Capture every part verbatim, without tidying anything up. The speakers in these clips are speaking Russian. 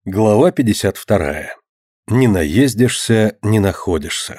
Глава пятьдесят вторая. Не наездишься, не находишься.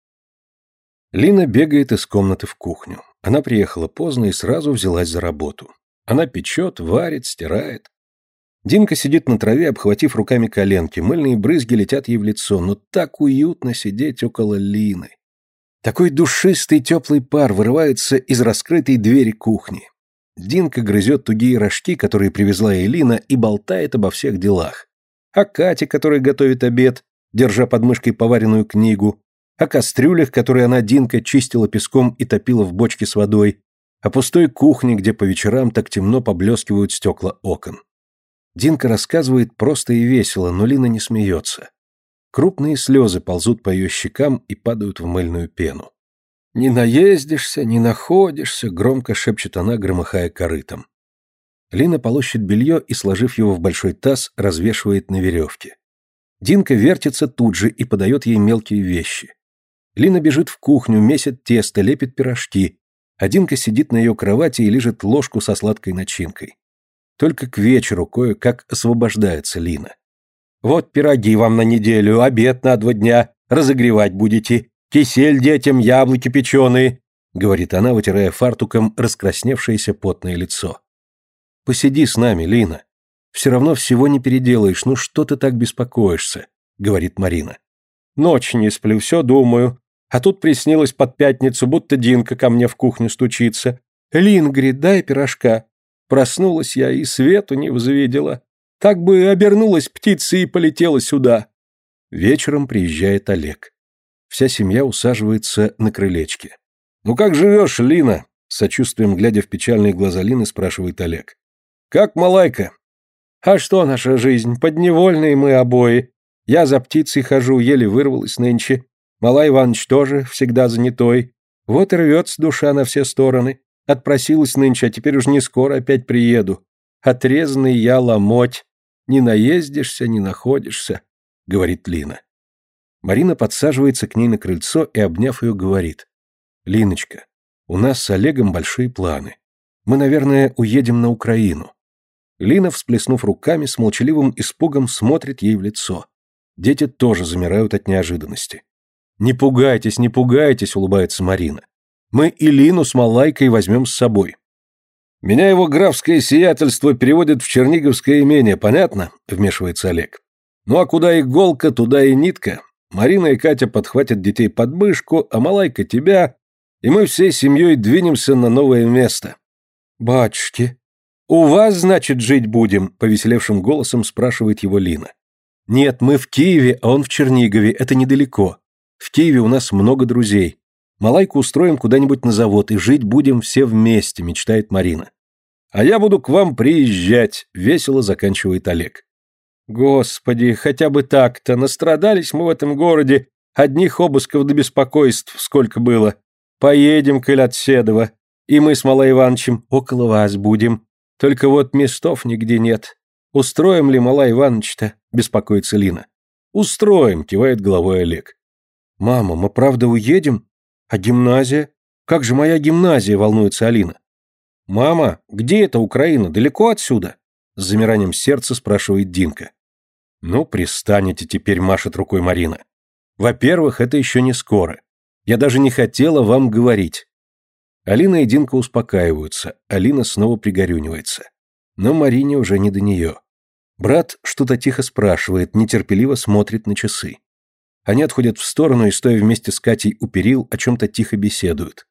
Лина бегает из комнаты в кухню. Она приехала поздно и сразу взялась за работу. Она печет, варит, стирает. Динка сидит на траве, обхватив руками коленки. Мыльные брызги летят ей в лицо, но так уютно сидеть около Лины. Такой душистый теплый пар вырывается из раскрытой двери кухни. Динка грызет тугие рожки, которые привезла ей Лина, и болтает обо всех делах. О Кате, которая готовит обед, держа под мышкой поваренную книгу, о кастрюлях, которые она, Динка, чистила песком и топила в бочке с водой, о пустой кухне, где по вечерам так темно поблескивают стекла окон. Динка рассказывает просто и весело, но Лина не смеется. Крупные слезы ползут по ее щекам и падают в мыльную пену. «Не наездишься, не находишься», — громко шепчет она, громыхая корытом. Лина полощет белье и, сложив его в большой таз, развешивает на веревке. Динка вертится тут же и подает ей мелкие вещи. Лина бежит в кухню, месит тесто, лепит пирожки, а Динка сидит на ее кровати и лижет ложку со сладкой начинкой. Только к вечеру кое-как освобождается Лина. «Вот пироги вам на неделю, обед на два дня, разогревать будете, кисель детям, яблоки печеные», — говорит она, вытирая фартуком раскрасневшееся потное лицо. «Посиди с нами, Лина. Все равно всего не переделаешь, ну что ты так беспокоишься?» — говорит Марина. «Ночь не сплю, все думаю. А тут приснилось под пятницу, будто Динка ко мне в кухню стучится. Лин, говорит, дай пирожка. Проснулась я и свету не возвидела. Так бы обернулась птицей и полетела сюда». Вечером приезжает Олег. Вся семья усаживается на крылечке. «Ну как живешь, Лина?» — с сочувствием глядя в печальные глаза Лины, спрашивает Олег. «Как малайка?» «А что наша жизнь? Подневольные мы обои. Я за птицей хожу, еле вырвалась нынче. Малай Иваныч тоже всегда занятой. Вот и рвется душа на все стороны. Отпросилась нынче, а теперь уж не скоро опять приеду. Отрезанный я ломоть. Не наездишься, не находишься», — говорит Лина. Марина подсаживается к ней на крыльцо и, обняв ее, говорит. «Линочка, у нас с Олегом большие планы. Мы, наверное, уедем на Украину». Лина, всплеснув руками, с молчаливым испугом смотрит ей в лицо. Дети тоже замирают от неожиданности. «Не пугайтесь, не пугайтесь», — улыбается Марина. «Мы и Лину с Малайкой возьмем с собой». «Меня его графское сиятельство переводит в черниговское имение, понятно?» — вмешивается Олег. «Ну а куда иголка, туда и нитка. Марина и Катя подхватят детей под мышку, а Малайка тебя, и мы всей семьей двинемся на новое место». «Батюшки, у вас, значит, жить будем?» — повеселевшим голосом спрашивает его Лина. «Нет, мы в Киеве, а он в Чернигове, это недалеко. В Киеве у нас много друзей. Малайку устроим куда-нибудь на завод, и жить будем все вместе», — мечтает Марина. «А я буду к вам приезжать», — весело заканчивает Олег. «Господи, хотя бы так-то, настрадались мы в этом городе, одних обысков до беспокойств сколько было. Поедем, коль от Седова, и мы с Малой Ивановичем около вас будем. Только вот местов нигде нет. Устроим ли Малай Иванович-то?» — беспокоится Лина. «Устроим», — кивает головой Олег. «Мама, мы правда уедем? А гимназия? Как же моя гимназия?» — волнуется Алина. «Мама, где эта Украина? Далеко отсюда?» — с замиранием сердца спрашивает Динка. «Ну, пристанете теперь», — машет рукой Марина. «Во-первых, это еще не скоро. Я даже не хотела вам говорить». Алина и Динка успокаиваются, Алина снова пригорюнивается. Но Марине уже не до нее. Брат что-то тихо спрашивает, нетерпеливо смотрит на часы. Они отходят в сторону и, стоя вместе с Катей у перил, о чем-то тихо беседуют.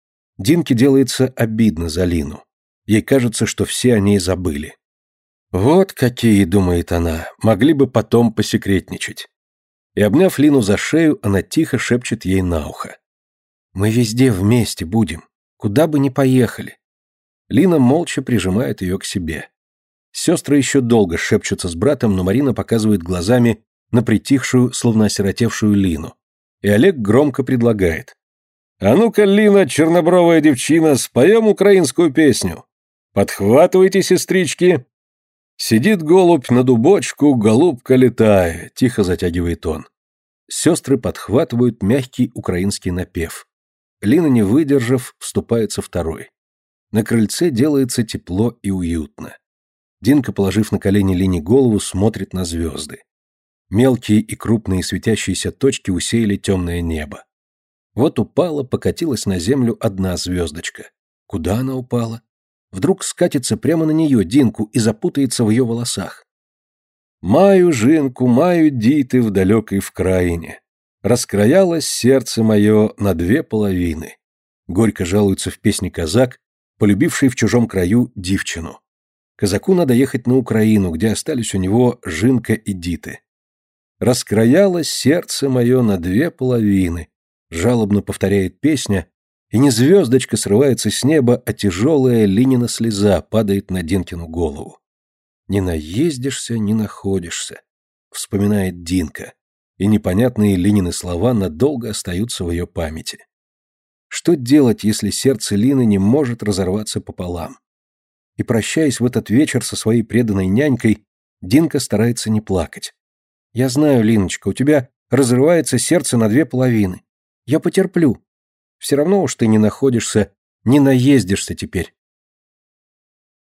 Динке делается обидно за Лину. Ей кажется, что все о ней забыли. «Вот какие, — думает она, — могли бы потом посекретничать». И, обняв Лину за шею, она тихо шепчет ей на ухо. «Мы везде вместе будем, куда бы ни поехали». Лина молча прижимает ее к себе. Сестры еще долго шепчутся с братом, но Марина показывает глазами на притихшую, словно осиротевшую Лину. И Олег громко предлагает. «А ну-ка, Лина, чернобровая девчина, споем украинскую песню. Подхватывайте, сестрички». «Сидит голубь на дубочку, голубка летая», — тихо затягивает он. Сестры подхватывают мягкий украинский напев. Лина, не выдержав, вступается второй. На крыльце делается тепло и уютно. Динка, положив на колени Лине голову, смотрит на звезды. Мелкие и крупные светящиеся точки усеяли темное небо. Вот упала, покатилась на землю одна звездочка. Куда она упала? Вдруг скатится прямо на нее, Динку, и запутается в ее волосах. Маю жинку, маю диты в далекой вкраине. Раскраялось сердце мое на две половины. Горько жалуется в песне казак, полюбивший в чужом краю дивчину. Казаку надо ехать на Украину, где остались у него жинка и диты. Раскраялось сердце мое на две половины, жалобно повторяет песня, и не звездочка срывается с неба, а тяжелая Линина слеза падает на Динкину голову. Не наездишься, не находишься, вспоминает Динка, и непонятные Линины слова надолго остаются в ее памяти. Что делать, если сердце Лины не может разорваться пополам? И, прощаясь в этот вечер со своей преданной нянькой, Динка старается не плакать. «Я знаю, Линочка, у тебя разрывается сердце на две половины. Я потерплю. Все равно уж ты не находишься, не наездишься теперь.